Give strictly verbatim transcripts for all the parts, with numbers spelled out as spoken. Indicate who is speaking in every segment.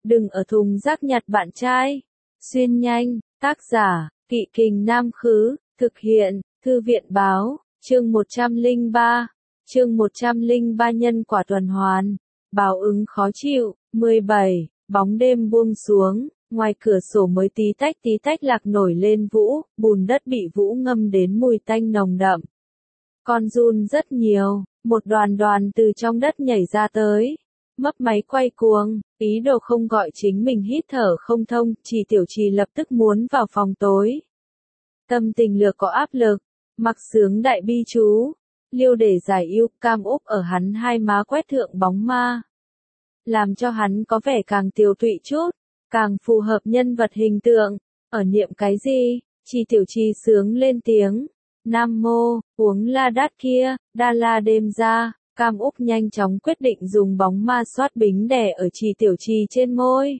Speaker 1: đừng ở thùng rác nhặt bạn trai. Xuyên nhanh, tác giả, Kỵ Kình Nam Khứ, thực hiện, Thư viện Báo, chương một trăm lẻ ba, chương một trăm lẻ ba nhân quả tuần hoàn, báo ứng khó chịu, mười bảy, bóng đêm buông xuống, ngoài cửa sổ mới tí tách tí tách lạc nổi lên vũ, bùn đất bị vũ ngâm đến mùi tanh nồng đậm. Con giun rất nhiều, một đoàn đoàn từ trong đất nhảy ra tới. Mấp máy quay cuồng, ý đồ không gọi chính mình hít thở không thông, Trì Tiểu Trì lập tức muốn vào phòng tối. Tâm tình lược có áp lực, mặc sướng đại bi chú, liêu để giải yêu, cam úp ở hắn hai má quét thượng bóng ma. Làm cho hắn có vẻ càng tiều tụy chút, càng phù hợp nhân vật hình tượng, ở niệm cái gì, Trì Tiểu Trì sướng lên tiếng, Nam Mô, uống la đát kia, đa la đêm ra. Cam Úc nhanh chóng quyết định dùng bóng ma xoát bính đè ở Trì Tiểu Trì trên môi.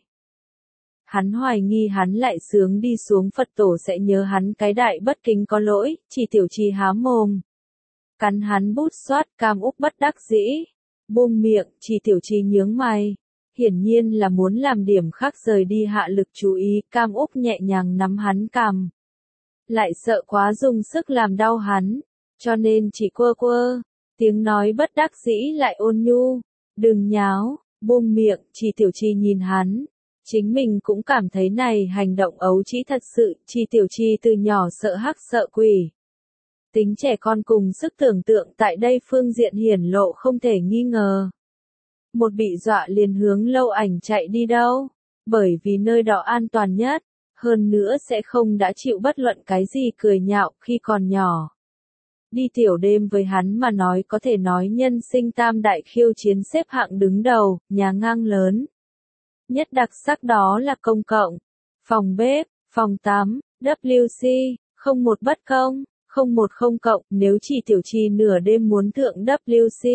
Speaker 1: Hắn hoài nghi hắn lại sướng đi xuống Phật tổ sẽ nhớ hắn cái đại bất kính có lỗi, Trì Tiểu Trì há mồm. Cắn hắn bút xoát, Cam Úc bất đắc dĩ. Buông miệng, Trì Tiểu Trì nhướng mày. Hiển nhiên là muốn làm điểm khác rời đi hạ lực chú ý, Cam Úc nhẹ nhàng nắm hắn cằm. Lại sợ quá dùng sức làm đau hắn, cho nên chỉ quơ quơ. Tiếng nói bất đắc dĩ lại ôn nhu, đừng nháo, buông miệng, Trì Tiểu Trì nhìn hắn. Chính mình cũng cảm thấy này hành động ấu trĩ thật sự, Trì Tiểu Trì từ nhỏ sợ hắc sợ quỷ. Tính trẻ con cùng sức tưởng tượng tại đây phương diện hiển lộ không thể nghi ngờ. Một bị dọa liền hướng Lâu Ảnh chạy đi đâu, bởi vì nơi đó an toàn nhất, hơn nữa sẽ không đã chịu bất luận cái gì cười nhạo khi còn nhỏ. Đi tiểu đêm với hắn mà nói có thể nói nhân sinh tam đại khiêu chiến xếp hạng đứng đầu, nhà ngang lớn. Nhất đặc sắc đó là công cộng, phòng bếp, phòng tắm, W C, không một bất công, không một không cộng, nếu Trì Tiểu Trì nửa đêm muốn thượng W C.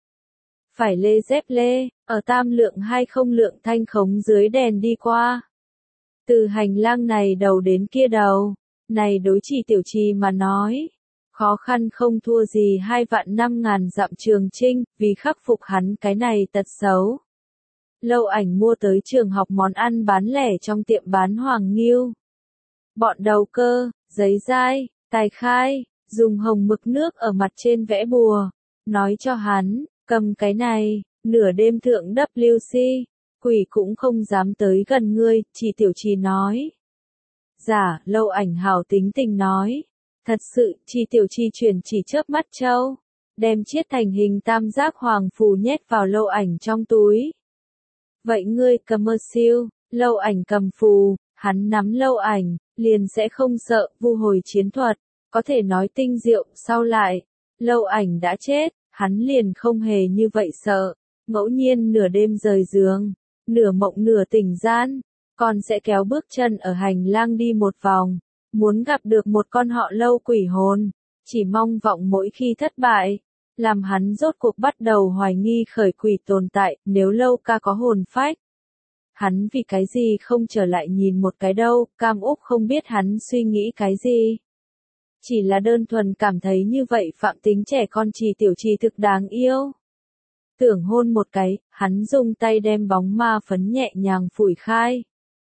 Speaker 1: Phải lê dép lê, ở tam lượng hay không lượng thanh khống dưới đèn đi qua. Từ hành lang này đầu đến kia đầu, này đối Trì Tiểu Trì mà nói. Khó khăn không thua gì hai vạn năm ngàn dặm trường chinh, vì khắc phục hắn cái này tật xấu. Lâu Ảnh mua tới trường học món ăn bán lẻ trong tiệm bán hoàng nghiêu. Bọn đầu cơ, giấy dai, tài khai, dùng hồng mực nước ở mặt trên vẽ bùa. Nói cho hắn, cầm cái này, nửa đêm thượng W C, quỷ cũng không dám tới gần ngươi, Trì Tiểu Trì nói. Dạ, Lâu Ảnh hào tính tình nói. Thật sự, Trì Tiểu Trì chuyển chỉ chớp mắt châu, đem chiết thành hình tam giác hoàng phù nhét vào Lâu Ảnh trong túi. Vậy ngươi cầm mơ siêu, Lâu Ảnh cầm phù, hắn nắm Lâu Ảnh, liền sẽ không sợ, vu hồi chiến thuật, có thể nói tinh diệu, sau lại, Lâu Ảnh đã chết, hắn liền không hề như vậy sợ, ngẫu nhiên nửa đêm rời giường, nửa mộng nửa tỉnh gian, còn sẽ kéo bước chân ở hành lang đi một vòng. Muốn gặp được một con họ Lâu quỷ hồn, chỉ mong vọng mỗi khi thất bại, làm hắn rốt cuộc bắt đầu hoài nghi khởi quỷ tồn tại, nếu Lâu ca có hồn phách. Hắn vì cái gì không trở lại nhìn một cái đâu, Cam Úc không biết hắn suy nghĩ cái gì. Chỉ là đơn thuần cảm thấy như vậy phạm tính trẻ con Trì Tiểu Trì thực đáng yêu. Tưởng hôn một cái, hắn dùng tay đem bóng ma phấn nhẹ nhàng phủi khai.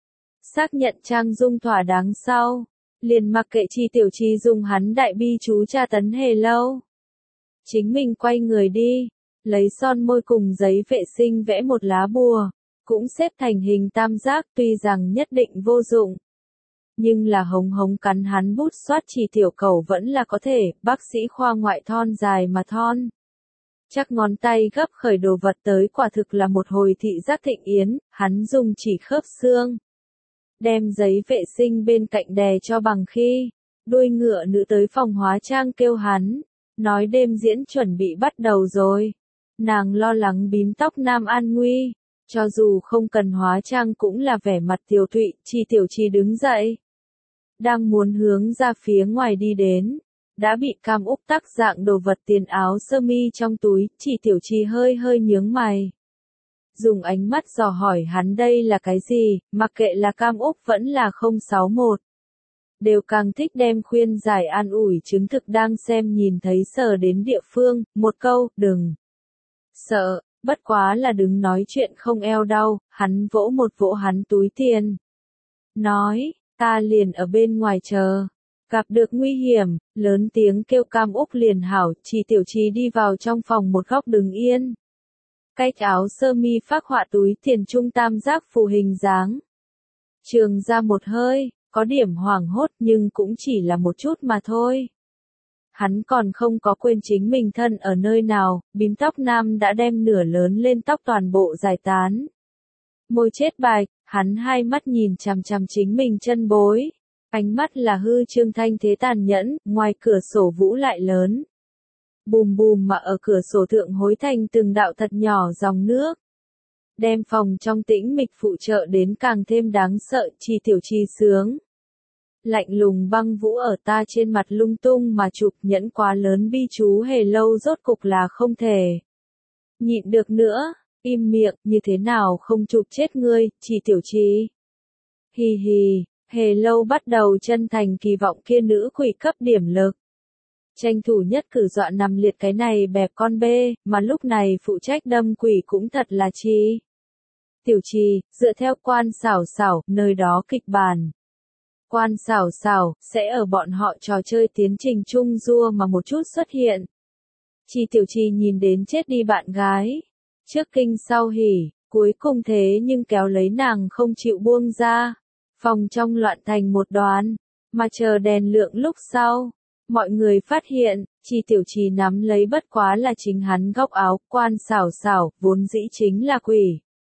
Speaker 1: Xác nhận trang dung thỏa đáng sau. Liền mặc kệ Trì Tiểu Trì dùng hắn đại bi chú tra tấn hề lâu. Chính mình quay người đi, lấy son môi cùng giấy vệ sinh vẽ một lá bùa, cũng xếp thành hình tam giác tuy rằng nhất định vô dụng. Nhưng là hống hống cắn hắn bút xoát Trì Tiểu Cẩu vẫn là có thể, bác sĩ khoa ngoại thon dài mà thon. Chắc ngón tay gấp khởi đồ vật tới quả thực là một hồi thị giác thịnh yến, hắn dùng chỉ khớp xương. Đem giấy vệ sinh bên cạnh đè cho bằng khi, đuôi ngựa nữ tới phòng hóa trang kêu hắn, nói đêm diễn chuẩn bị bắt đầu rồi. Nàng lo lắng bím tóc Nam an nguy, cho dù không cần hóa trang cũng là vẻ mặt tiều tụy, Trì Tiểu Trì đứng dậy. Đang muốn hướng ra phía ngoài đi đến, đã bị Cam Úc tắc dạng đồ vật tiền áo sơ mi trong túi, Trì Tiểu Trì hơi hơi nhướng mày. Dùng ánh mắt dò hỏi hắn đây là cái gì, mặc kệ là Cam Úc vẫn là không sáu một. Đều càng thích đem khuyên giải an ủi chứng thực đang xem nhìn thấy sờ đến địa phương, một câu, đừng sợ, Bất quá là đứng nói chuyện không eo đau, hắn vỗ một vỗ hắn túi tiền. Nói, ta liền ở bên ngoài chờ. Gặp được nguy hiểm, lớn tiếng kêu Cam Úc liền hảo, Chỉ Tiểu Trì đi vào trong phòng một góc đứng yên. Cách áo sơ mi phác họa túi tiền trung tam giác phù hình dáng. Trường ra một hơi, có điểm hoảng hốt nhưng cũng chỉ là một chút mà thôi. Hắn còn không có quên chính mình thân ở nơi nào, bím tóc nam đã đem nửa lớn lên tóc toàn bộ giải tán. Môi chết bạch, hắn hai mắt nhìn chằm chằm chính mình chân bối. Ánh mắt là hư trương thanh thế tàn nhẫn, ngoài cửa sổ vũ lại lớn. Bùm bùm mà ở cửa sổ thượng hối thành từng đạo thật nhỏ dòng nước. Đem phòng trong tĩnh mịch phụ trợ đến càng thêm đáng sợ, Chỉ Tiểu Trì sướng. Lạnh lùng băng vũ ở ta trên mặt lung tung mà chụp nhẫn quá lớn bi chú hề lâu rốt cục là không thể. Nhịn được nữa, im miệng, như thế nào không chụp chết ngươi, Chỉ Tiểu Trì. Hì hì, hề lâu bắt đầu chân thành kỳ vọng kia nữ quỷ cấp điểm lực. Tranh thủ nhất cử dọa nằm liệt cái này bẹp con bê, mà lúc này phụ trách đâm quỷ cũng thật là chi. Tiểu Trì, dựa theo quan xảo xảo, nơi đó kịch bản. Quan xảo xảo, sẽ ở bọn họ trò chơi tiến trình chung rua mà một chút xuất hiện. Chỉ Tiểu Trì nhìn đến chết đi bạn gái. Trước kinh sau hỉ, cuối cùng thế nhưng kéo lấy nàng không chịu buông ra. Phòng trong loạn thành một đoàn, mà chờ đèn lượng lúc sau. Mọi người phát hiện, Chỉ Tiểu Trì nắm lấy bất quá là chính hắn góc áo, quan xảo xảo, vốn dĩ chính là quỷ.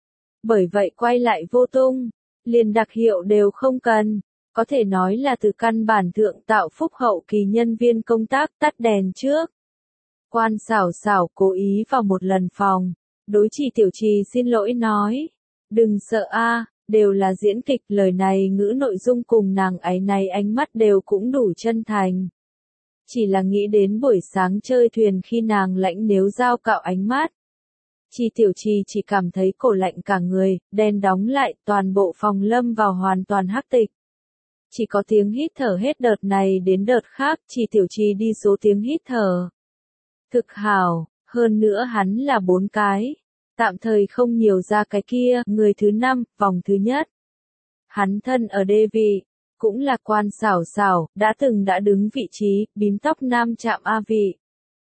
Speaker 1: Bởi vậy quay lại vô tung, liền đặc hiệu đều không cần, có thể nói là từ căn bản thượng tạo phúc hậu kỳ nhân viên công tác tắt đèn trước. Quan xảo xảo cố ý vào một lần phòng, đối Chỉ Tiểu Trì xin lỗi nói, đừng sợ a, đều là diễn kịch, lời này ngữ nội dung cùng nàng ấy này ánh mắt đều cũng đủ chân thành. Chỉ là nghĩ đến buổi sáng chơi thuyền khi nàng lãnh nếu dao cạo ánh mắt. Chỉ Tiểu Trì chỉ cảm thấy cổ lạnh cả người, đèn đóng lại, toàn bộ phòng lâm vào hoàn toàn hắc tịch. Chỉ có tiếng hít thở hết đợt này đến đợt khác, Chỉ Tiểu Trì đi số tiếng hít thở. Thực hảo, hơn nữa hắn là bốn cái. Tạm thời không nhiều ra cái kia, người thứ năm, vòng thứ nhất. Hắn thân ở đê vị. Cũng là quan xảo xảo, đã từng đã đứng vị trí, bím tóc nam chạm A vị.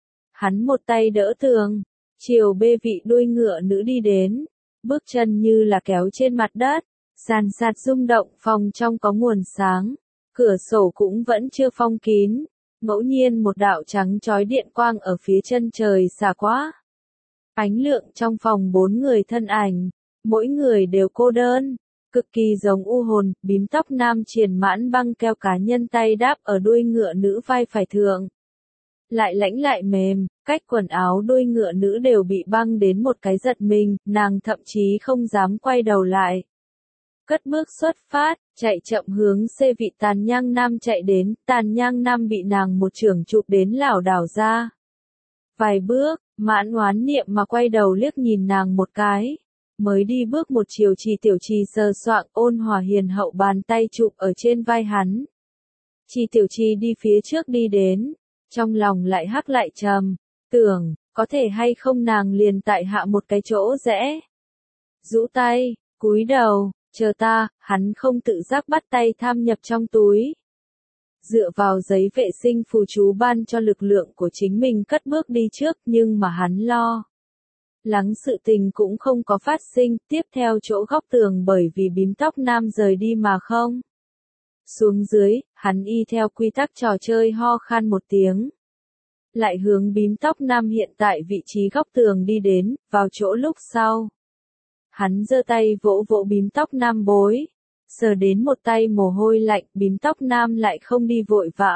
Speaker 1: Hắn một tay đỡ tường, chiều bê vị đuôi ngựa nữ đi đến, bước chân như là kéo trên mặt đất, sàn sạt rung động, phòng trong có nguồn sáng, cửa sổ cũng vẫn chưa phong kín, ngẫu nhiên một đạo trắng chói điện quang ở phía chân trời xả qua. Ánh lượng trong phòng bốn người thân ảnh, mỗi người đều cô đơn. Cực kỳ giống u hồn, bím tóc nam triền mãn băng keo cá nhân tay đáp ở đuôi ngựa nữ vai phải thượng. Lại lãnh lại mềm, cách quần áo đuôi ngựa nữ đều bị băng đến một cái giật mình, nàng thậm chí không dám quay đầu lại. Cất bước xuất phát, chạy chậm hướng xê vị tàn nhang nam chạy đến, tàn nhang nam bị nàng một chưởng chụp đến lảo đảo ra. Vài bước, mãn oán niệm mà quay đầu liếc nhìn nàng một cái. Mới đi bước một chiều Chỉ Tiểu Trì sờ soạng ôn hòa hiền hậu bàn tay chụp ở trên vai hắn. Chỉ Tiểu Trì đi phía trước đi đến, trong lòng lại hắc lại trầm, tưởng, có thể hay không nàng liền tại hạ một cái chỗ rẽ. Rũ tay, cúi đầu, chờ ta, hắn không tự giác bắt tay tham nhập trong túi. Dựa vào giấy vệ sinh phù chú ban cho lực lượng của chính mình cất bước đi trước nhưng mà hắn lo. Lắng sự tình cũng không có phát sinh, tiếp theo chỗ góc tường bởi vì bím tóc nam rời đi mà không. Xuống dưới, hắn y theo quy tắc trò chơi ho khan một tiếng. Lại hướng bím tóc nam hiện tại vị trí góc tường đi đến, vào chỗ lúc sau. Hắn giơ tay vỗ vỗ bím tóc nam bối. Sờ đến một tay mồ hôi lạnh, bím tóc nam lại không đi vội vã.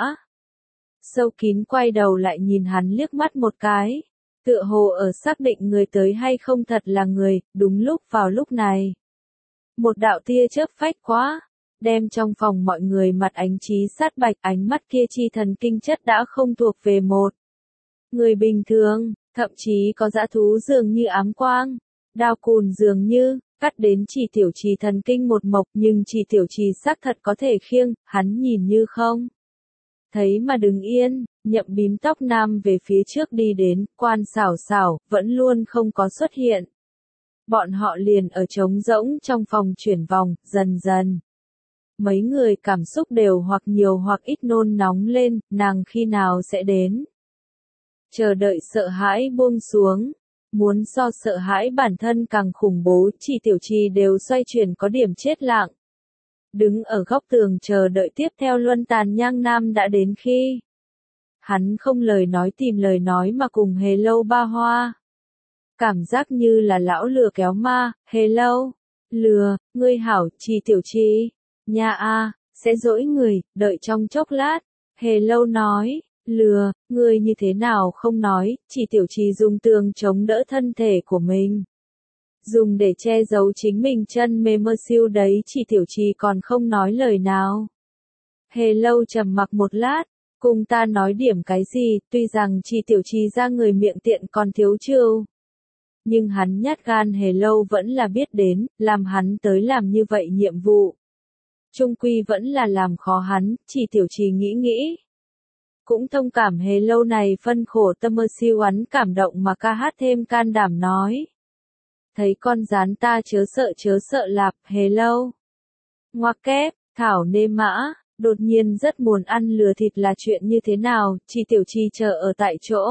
Speaker 1: Sâu kín quay đầu lại nhìn hắn liếc mắt một cái. Tựa hồ ở xác định người tới hay không thật là người, đúng lúc vào lúc này. Một đạo tia chớp phách quá, đem trong phòng mọi người mặt ánh trí sát bạch, ánh mắt kia chi thần kinh chất đã không thuộc về một người bình thường, thậm chí có dã thú dường như ám quang, đao cùn dường như, cắt đến Chỉ Tiểu Trì thần kinh một mộc nhưng Chỉ Tiểu Trì xác thật có thể khiêng, hắn nhìn như không. thấy mà đứng yên, Nhậm bím tóc nam về phía trước đi đến, Quan Sảo Sảo, vẫn luôn không có xuất hiện. Bọn họ liền ở trống rỗng trong phòng chuyển vòng, dần dần. Mấy người cảm xúc đều hoặc nhiều hoặc ít nôn nóng lên, nàng khi nào sẽ đến. Chờ đợi sợ hãi buông xuống. Muốn so sợ hãi bản thân càng khủng bố, Chỉ Tiểu Trì đều xoay chuyển có điểm chết lặng. Đứng ở góc tường chờ đợi tiếp theo luân tàn nhang nam đã đến khi. Hắn không lời nói tìm lời nói mà cùng Hề Lâu ba hoa. Cảm giác như là lão lừa kéo ma, Hề Lâu. Lừa, ngươi hảo, Chỉ Tiểu Trì. Nha a, sẽ dỗi người, đợi trong chốc lát. Hề Lâu nói. Lừa, ngươi như thế nào không nói, Chỉ Tiểu Trì dùng tường chống đỡ thân thể của mình. Dùng để che giấu chính mình chân mê mơ siêu đấy, Chỉ Tiểu Trì còn không nói lời nào. Hề Lâu trầm mặc một lát, cùng ta nói điểm cái gì, tuy rằng Chỉ Tiểu Trì ra người miệng tiện còn thiếu trưu. Nhưng hắn nhát gan Hề Lâu vẫn là biết đến, làm hắn tới làm như vậy nhiệm vụ. Trung quy vẫn là làm khó hắn, Chỉ Tiểu Trì nghĩ nghĩ. Cũng thông cảm Hề Lâu này phân khổ tâm mơ siêu hắn cảm động mà ca hát thêm can đảm nói. Thấy con rán ta chớ sợ chớ sợ lạp, Hề Lâu. Ngoặc kép, thảo nê mã, đột nhiên rất muốn ăn lừa thịt là chuyện như thế nào, Chỉ Tiểu Trì chờ ở tại chỗ.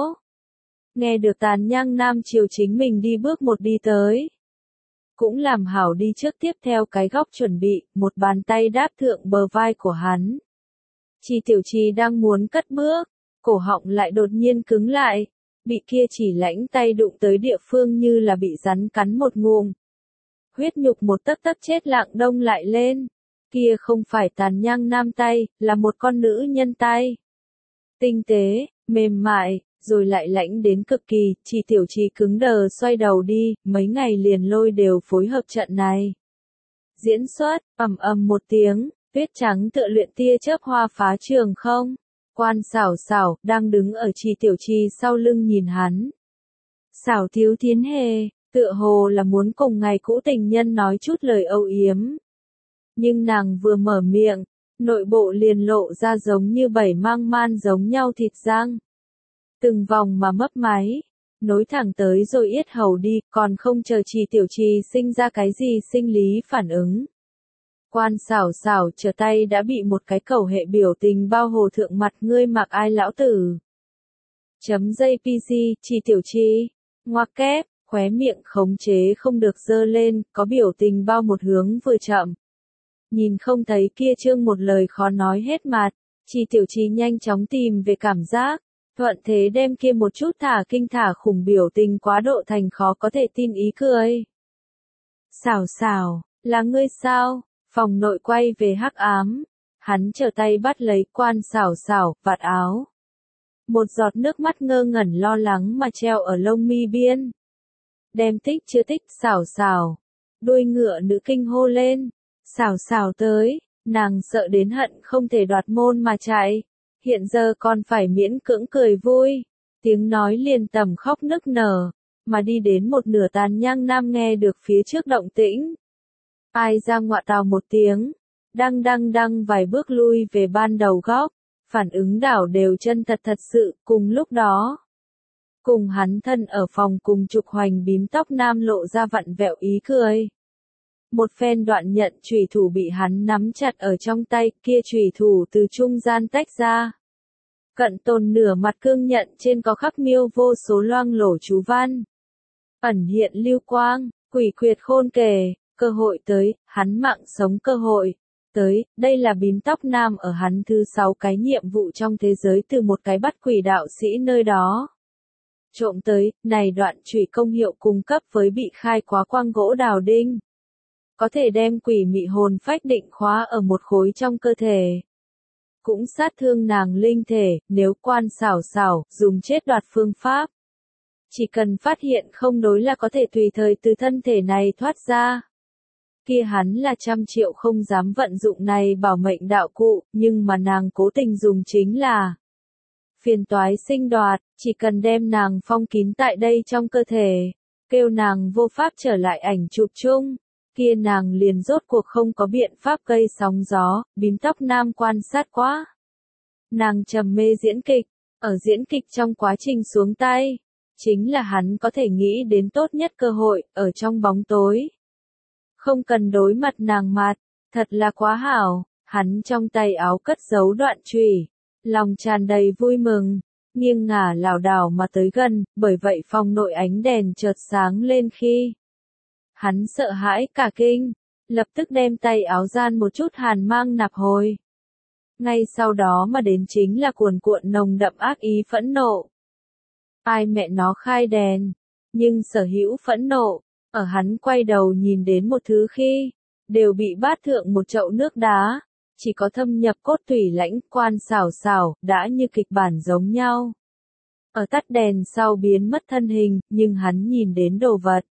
Speaker 1: Nghe được tàn nhang nam chiều chính mình đi bước một đi tới. Cũng làm hảo đi trước tiếp theo cái góc chuẩn bị, một bàn tay đáp thượng bờ vai của hắn. Chỉ Tiểu Trì đang muốn cất bước, cổ họng lại đột nhiên cứng lại, bị kia chỉ lãnh tay đụng tới địa phương như là bị rắn cắn một ngụm. Huyết nhục một tấc tấc chết lặng đông lại lên, kia không phải tàn nhang nam tay, là một con nữ nhân tay. Tinh tế, mềm mại, rồi lại lãnh đến cực kỳ, Chỉ Tiểu Trì cứng đờ xoay đầu đi, mấy ngày liền lôi đều phối hợp trận này. Diễn xuất, ầm ầm một tiếng. Tuyết trắng tựa luyện tia chớp hoa phá trường không. Quan Sảo Sảo, đang đứng ở Chỉ Tiểu Trì sau lưng nhìn hắn. Sảo thiếu thiến hề, tựa hồ là muốn cùng ngày cũ tình nhân nói chút lời âu yếm. Nhưng nàng vừa mở miệng, nội bộ liền lộ ra giống như bảy mang man giống nhau thịt răng. Từng vòng mà mấp máy, nối thẳng tới rồi yết hầu đi, còn không chờ Chỉ Tiểu Trì sinh ra cái gì sinh lý phản ứng. Quan Sảo Sảo trở tay đã bị một cái cầu hệ biểu tình bao hồ thượng mặt, ngươi mặc ai lão tử. Chấm jpg, Chỉ Tiểu Trì. Ngoặc kép, khóe miệng khống chế không được dơ lên, có biểu tình bao một hướng vừa chậm. Nhìn không thấy kia trương một lời khó nói hết mặt, Chỉ Tiểu Trì nhanh chóng tìm về cảm giác, thuận thế đem kia một chút thả kinh thả khủng biểu tình quá độ thành khó có thể tin ý cười. Sảo Sảo, là ngươi sao? Phòng nội quay về hắc ám, hắn trở tay bắt lấy Quan Sảo Sảo, vạt áo. Một giọt nước mắt ngơ ngẩn lo lắng mà treo ở lông mi biên. Đem tích chưa tích, Sảo Sảo. Đuôi ngựa nữ kinh hô lên. Sảo Sảo tới, nàng sợ đến hận không thể đoạt môn mà chạy. Hiện giờ còn phải miễn cưỡng cười vui. Tiếng nói liền tầm khóc nức nở, mà đi đến một nửa tàn nhang nam nghe được phía trước động tĩnh. Ai ra ngọa tào một tiếng, đăng đăng đăng vài bước lui về ban đầu góc, phản ứng đảo đều chân thật thật sự, cùng lúc đó. Cùng hắn thân ở phòng cùng trục hoành bím tóc nam lộ ra vặn vẹo ý cười. Một phen đoạn nhận chùy thủ bị hắn nắm chặt ở trong tay, kia chùy thủ từ trung gian tách ra. Cận tồn nửa mặt cương nhận trên có khắc miêu vô số loang lổ chú văn. Ẩn hiện lưu quang, quỷ quyệt khôn kề. Cơ hội tới, hắn mạng sống cơ hội, tới, đây là bím tóc nam ở hắn thứ sáu cái nhiệm vụ trong thế giới từ một cái bắt quỷ đạo sĩ nơi đó. Trộm tới, này đoạn chùy công hiệu cung cấp với bị khai quá quang gỗ đào đinh. Có thể đem quỷ mị hồn phách định khóa ở một khối trong cơ thể. Cũng sát thương nàng linh thể, nếu Quan Sảo Sảo, dùng chết đoạt phương pháp. Chỉ cần phát hiện không đối là có thể tùy thời từ thân thể này thoát ra. Kia hắn là trăm triệu không dám vận dụng này bảo mệnh đạo cụ, nhưng mà nàng cố tình dùng chính là phiền toái sinh đoạt, chỉ cần đem nàng phong kín tại đây trong cơ thể, kêu nàng vô pháp trở lại ảnh chụp chung, kia nàng liền rốt cuộc không có biện pháp gây sóng gió, bím tóc nam quan sát quá. Nàng trầm mê diễn kịch, ở diễn kịch trong quá trình xuống tay, chính là hắn có thể nghĩ đến tốt nhất cơ hội, ở trong bóng tối. Không cần đối mặt nàng mặt, thật là quá hảo, hắn trong tay áo cất giấu đoạn chùy, lòng tràn đầy vui mừng, nghiêng ngả lảo đảo mà tới gần, bởi vậy phòng nội ánh đèn chợt sáng lên khi hắn sợ hãi cả kinh, lập tức đem tay áo gian một chút hàn mang nạp hồi. Ngay sau đó mà đến chính là cuồn cuộn nồng đậm ác ý phẫn nộ. Ai mẹ nó khai đèn, nhưng sở hữu phẫn nộ, ở hắn quay đầu nhìn đến một thứ khi, đều bị bát thượng một chậu nước đá, chỉ có thâm nhập cốt tủy lãnh quan xảo xảo, đã như kịch bản giống nhau. Ở tắt đèn sau biến mất thân hình, nhưng hắn nhìn đến đồ vật.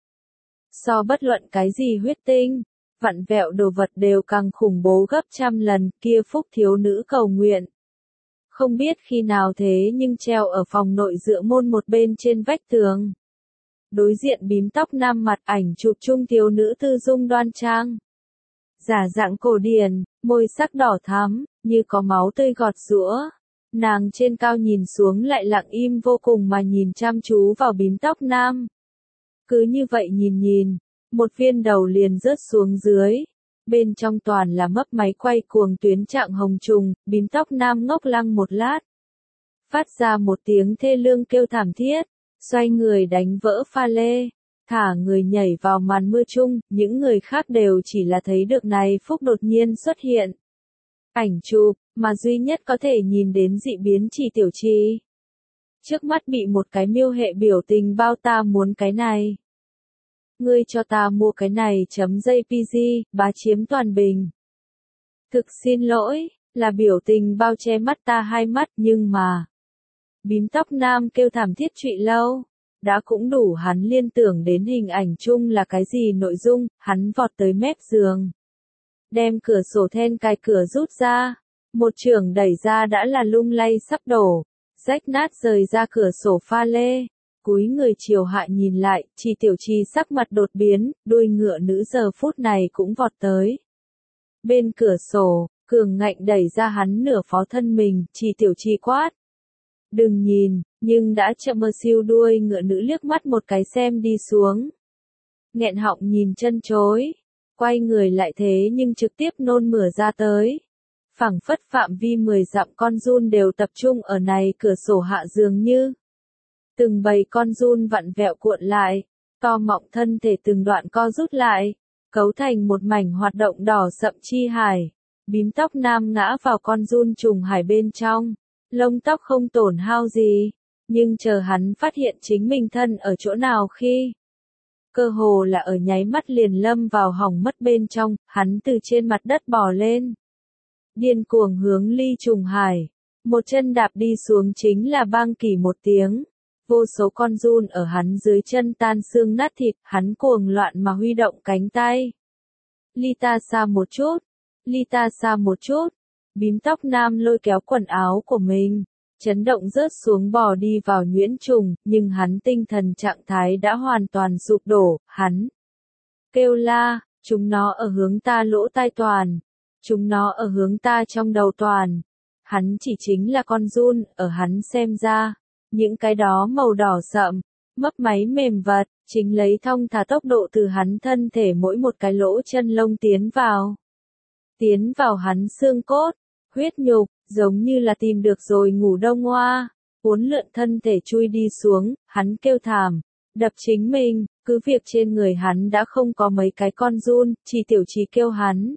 Speaker 1: So bất luận cái gì huyết tinh, vặn vẹo đồ vật đều càng khủng bố gấp trăm lần, kia phúc thiếu nữ cầu nguyện. Không biết khi nào thế nhưng treo ở phòng nội dựa môn một bên trên vách tường. Đối diện bím tóc nam mặt ảnh chụp chung thiếu nữ tư dung đoan trang. Giả dạng cổ điển, môi sắc đỏ thắm, như có máu tươi gọt giũa. Nàng trên cao nhìn xuống lại lặng im vô cùng mà nhìn chăm chú vào bím tóc nam. Cứ như vậy nhìn nhìn, một viên đầu liền rớt xuống dưới. Bên trong toàn là mấp máy quay cuồng tuyến trạng hồng trùng, bím tóc nam ngốc lăng một lát. Phát ra một tiếng thê lương kêu thảm thiết, xoay người đánh vỡ pha lê, thả người nhảy vào màn mưa chung, những người khác đều chỉ là thấy được này phúc đột nhiên xuất hiện. Ảnh chụp, mà duy nhất có thể nhìn đến dị biến chỉ tiểu trì. Trước mắt bị một cái miêu hệ biểu tình bao ta muốn cái này. Ngươi cho ta mua cái này chấm jpg, bá chiếm toàn bình. Thực xin lỗi, là biểu tình bao che mắt ta hai mắt nhưng mà. Bím tóc nam kêu thảm thiết trụy lâu. Đã cũng đủ hắn liên tưởng đến hình ảnh chung là cái gì nội dung, hắn vọt tới mép giường. Đem cửa sổ then cài cửa rút ra. Một chưởng đẩy ra đã là lung lay sắp đổ. Rách nát rời ra cửa sổ pha lê. Cúi người chiều hạ nhìn lại, chỉ tiểu trì sắc mặt đột biến, đuôi ngựa nữ giờ phút này cũng vọt tới. Bên cửa sổ, cường ngạnh đẩy ra hắn nửa phó thân mình, chỉ tiểu trì quát. Đừng nhìn, nhưng đã chậm mơ siêu đuôi ngựa nữ liếc mắt một cái xem đi xuống. Nghẹn họng nhìn chân chối, quay người lại thế nhưng trực tiếp nôn mửa ra tới. Phảng phất phạm vi mười dặm con giun đều tập trung ở này cửa sổ hạ dường như. Từng bầy con giun vặn vẹo cuộn lại, to mọng thân thể từng đoạn co rút lại, cấu thành một mảnh hoạt động đỏ sậm chi hải. Bím tóc nam ngã vào con giun trùng hải bên trong, lông tóc không tổn hao gì, nhưng chờ hắn phát hiện chính mình thân ở chỗ nào khi. Cơ hồ là ở nháy mắt liền lâm vào hỏng mất bên trong, hắn từ trên mặt đất bò lên. Điên cuồng hướng ly trùng hải, một chân đạp đi xuống chính là bang kỳ một tiếng. Vô số con giun ở hắn dưới chân tan xương nát thịt, hắn cuồng loạn mà huy động cánh tay. Ly ta xa một chút, ly ta xa một chút, bím tóc nam lôi kéo quần áo của mình, chấn động rớt xuống bò đi vào nhuyễn trùng, nhưng hắn tinh thần trạng thái đã hoàn toàn sụp đổ, hắn kêu la, chúng nó ở hướng ta lỗ tai toàn, chúng nó ở hướng ta trong đầu toàn. Hắn chỉ chính là con giun, ở hắn xem ra. Những cái đó màu đỏ sậm, mấp máy mềm vật, chính lấy thong thả tốc độ từ hắn thân thể mỗi một cái lỗ chân lông tiến vào. Tiến vào hắn xương cốt, huyết nhục, giống như là tìm được rồi ngủ đông hoa. Uốn lượn thân thể chui đi xuống, hắn kêu thảm, đập chính mình, cứ việc trên người hắn đã không có mấy cái con giun, chỉ tiểu trì kêu hắn.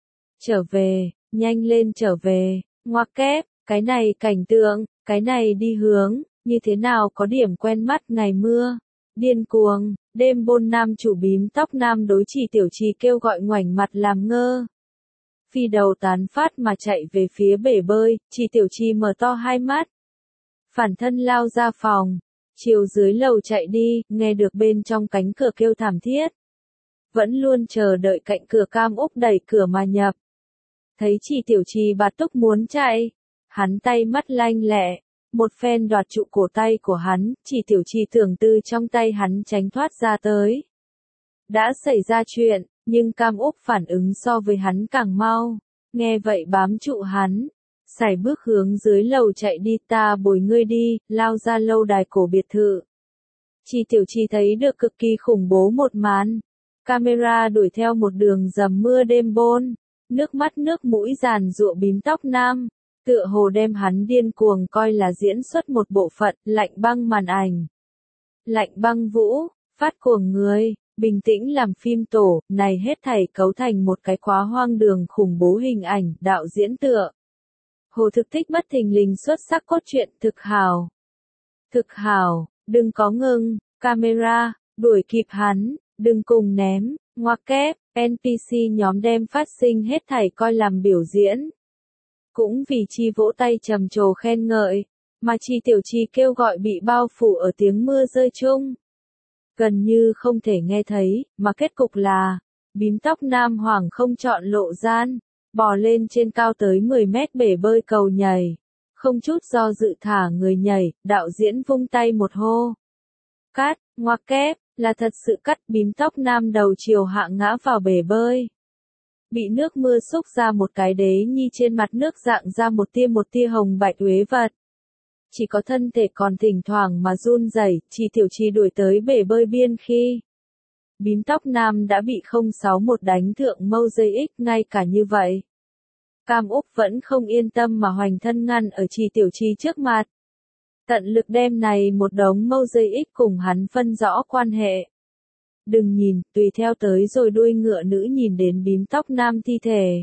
Speaker 1: Trở về, nhanh lên trở về, ngoặc kép, cái này cảnh tượng, cái này đi hướng. Như thế nào có điểm quen mắt ngày mưa, điên cuồng, đêm bôn nam chủ bím tóc nam đối chỉ tiểu trì kêu gọi ngoảnh mặt làm ngơ. Phi đầu tán phát mà chạy về phía bể bơi, chỉ tiểu trì mở to hai mắt. Phản thân lao ra phòng, chiều dưới lầu chạy đi, nghe được bên trong cánh cửa kêu thảm thiết. Vẫn luôn chờ đợi cạnh cửa Cam Úc đẩy cửa mà nhập. Thấy chỉ tiểu trì bạt túc muốn chạy, hắn tay mắt lanh lẹ. Một phen đoạt trụ cổ tay của hắn, chỉ tiểu trì tưởng từ trong tay hắn tránh thoát ra tới. Đã xảy ra chuyện, nhưng Cam Úc phản ứng so với hắn càng mau. Nghe vậy bám trụ hắn. sải bước hướng dưới lầu chạy đi, ta bồi ngươi đi, lao ra lâu đài cổ biệt thự. Chi Tiểu Chi thấy được cực kỳ khủng bố một màn. Camera đuổi theo một đường dầm mưa đêm bôn, nước mắt nước mũi giàn giụa bím tóc nam, tựa hồ đem hắn điên cuồng coi là diễn xuất một bộ phận, lạnh băng màn ảnh. Lạnh băng vũ, phát cuồng người, bình tĩnh làm phim tổ, này hết thảy cấu thành một cái quá hoang đường khủng bố hình ảnh, đạo diễn tựa. Hồ Thực Thích bất thình lình xuất sắc cốt truyện, thực hào. Thực hào, đừng có ngừng, camera, đuổi kịp hắn, đừng cùng ném, ngoặc kép, en pê xê nhóm đem phát sinh hết thảy coi làm biểu diễn. Cũng vì Chi vỗ tay trầm trồ khen ngợi, mà Chi Tiểu Chi kêu gọi bị bao phủ ở tiếng mưa rơi chung. Gần như không thể nghe thấy, mà kết cục là, bím tóc nam hoàng không chọn lộ gian, bò lên trên cao tới mười mét bể bơi cầu nhảy. Không chút do dự thả người nhảy, đạo diễn vung tay một hô. Cắt, ngoặc kép, là thật sự cắt, bím tóc nam đầu chiều hạ ngã vào bể bơi. Bị nước mưa xúc ra một cái đế nhi trên mặt nước dạng ra một tia một tia hồng bạch uế vật. Chỉ có thân thể còn thỉnh thoảng mà run rẩy, Chi Tiểu Chi đuổi tới bể bơi biên khi. Bím tóc nam đã bị không sáu một đánh thượng mâu dây ích, ngay cả như vậy. Cam Úc vẫn không yên tâm mà hoành thân ngăn ở Chi Tiểu Chi trước mặt. Tận lực đem này một đống mâu dây ích cùng hắn phân rõ quan hệ. Đừng nhìn, tùy theo tới rồi đuôi ngựa nữ nhìn đến bím tóc nam thi thể.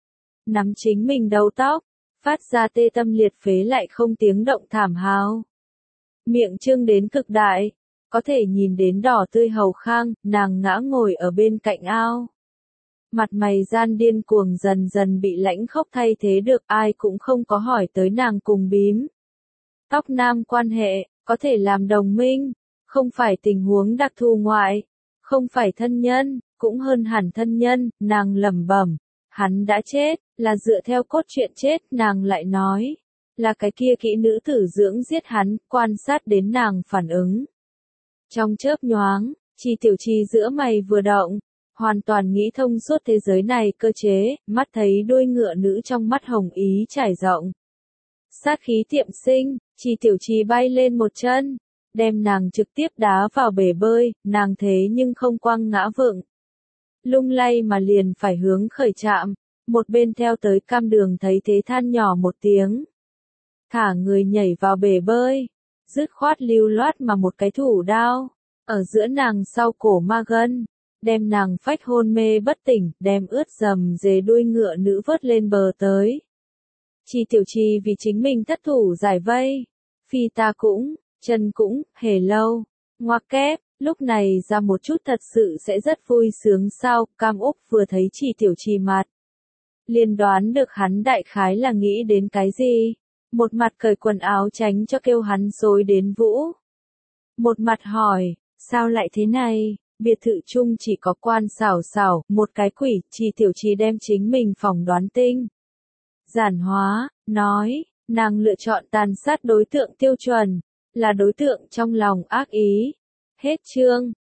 Speaker 1: Nắm chính mình đầu tóc, phát ra tê tâm liệt phế lại không tiếng động thảm hao. Miệng trương đến cực đại, có thể nhìn đến đỏ tươi hầu khang, nàng ngã ngồi ở bên cạnh ao. Mặt mày gian điên cuồng dần dần bị lãnh khốc thay thế được, ai cũng không có hỏi tới nàng cùng bím tóc nam quan hệ, có thể làm đồng minh, không phải tình huống đặc thù ngoại, không phải thân nhân, cũng hơn hẳn thân nhân, nàng lẩm bẩm, hắn đã chết, là dựa theo cốt truyện chết, nàng lại nói, là cái kia kỹ nữ tử dưỡng giết hắn, quan sát đến nàng phản ứng. Trong chớp nhoáng, Chi Tiểu Chi giữa mày vừa động, hoàn toàn nghĩ thông suốt thế giới này cơ chế, mắt thấy đuôi ngựa nữ trong mắt hồng ý trải rộng. Sát khí tiệm sinh, Chi Tiểu Chi bay lên một chân, đem nàng trực tiếp đá vào bể bơi, nàng thế nhưng không quăng ngã vựng. Lung lay mà liền phải hướng khởi chạm, một bên theo tới cam đường thấy thế than nhỏ một tiếng. Thả người nhảy vào bể bơi, dứt khoát lưu loát mà một cái thủ đao, ở giữa nàng sau cổ ma gân, đem nàng phách hôn mê bất tỉnh, đem ướt dầm dề đuôi ngựa nữ vớt lên bờ tới. Chi Tiểu Chi vì chính mình thất thủ giải vây, phi ta cũng, chân cũng, hề lâu, ngoặc kép, lúc này ra một chút thật sự sẽ rất vui sướng sao, Cam Úc vừa thấy Chi Tiểu Chi mặt. Liền đoán được hắn đại khái là nghĩ đến cái gì, một mặt cởi quần áo tránh cho kêu hắn xối đến vũ. Một mặt hỏi, sao lại thế này, biệt thự chung chỉ có quan xảo xảo, một cái quỷ, Chi Tiểu Chi đem chính mình phỏng đoán tinh. Giản hóa, nói, nàng lựa chọn tàn sát đối tượng tiêu chuẩn, là đối tượng trong lòng ác ý. Hết chương.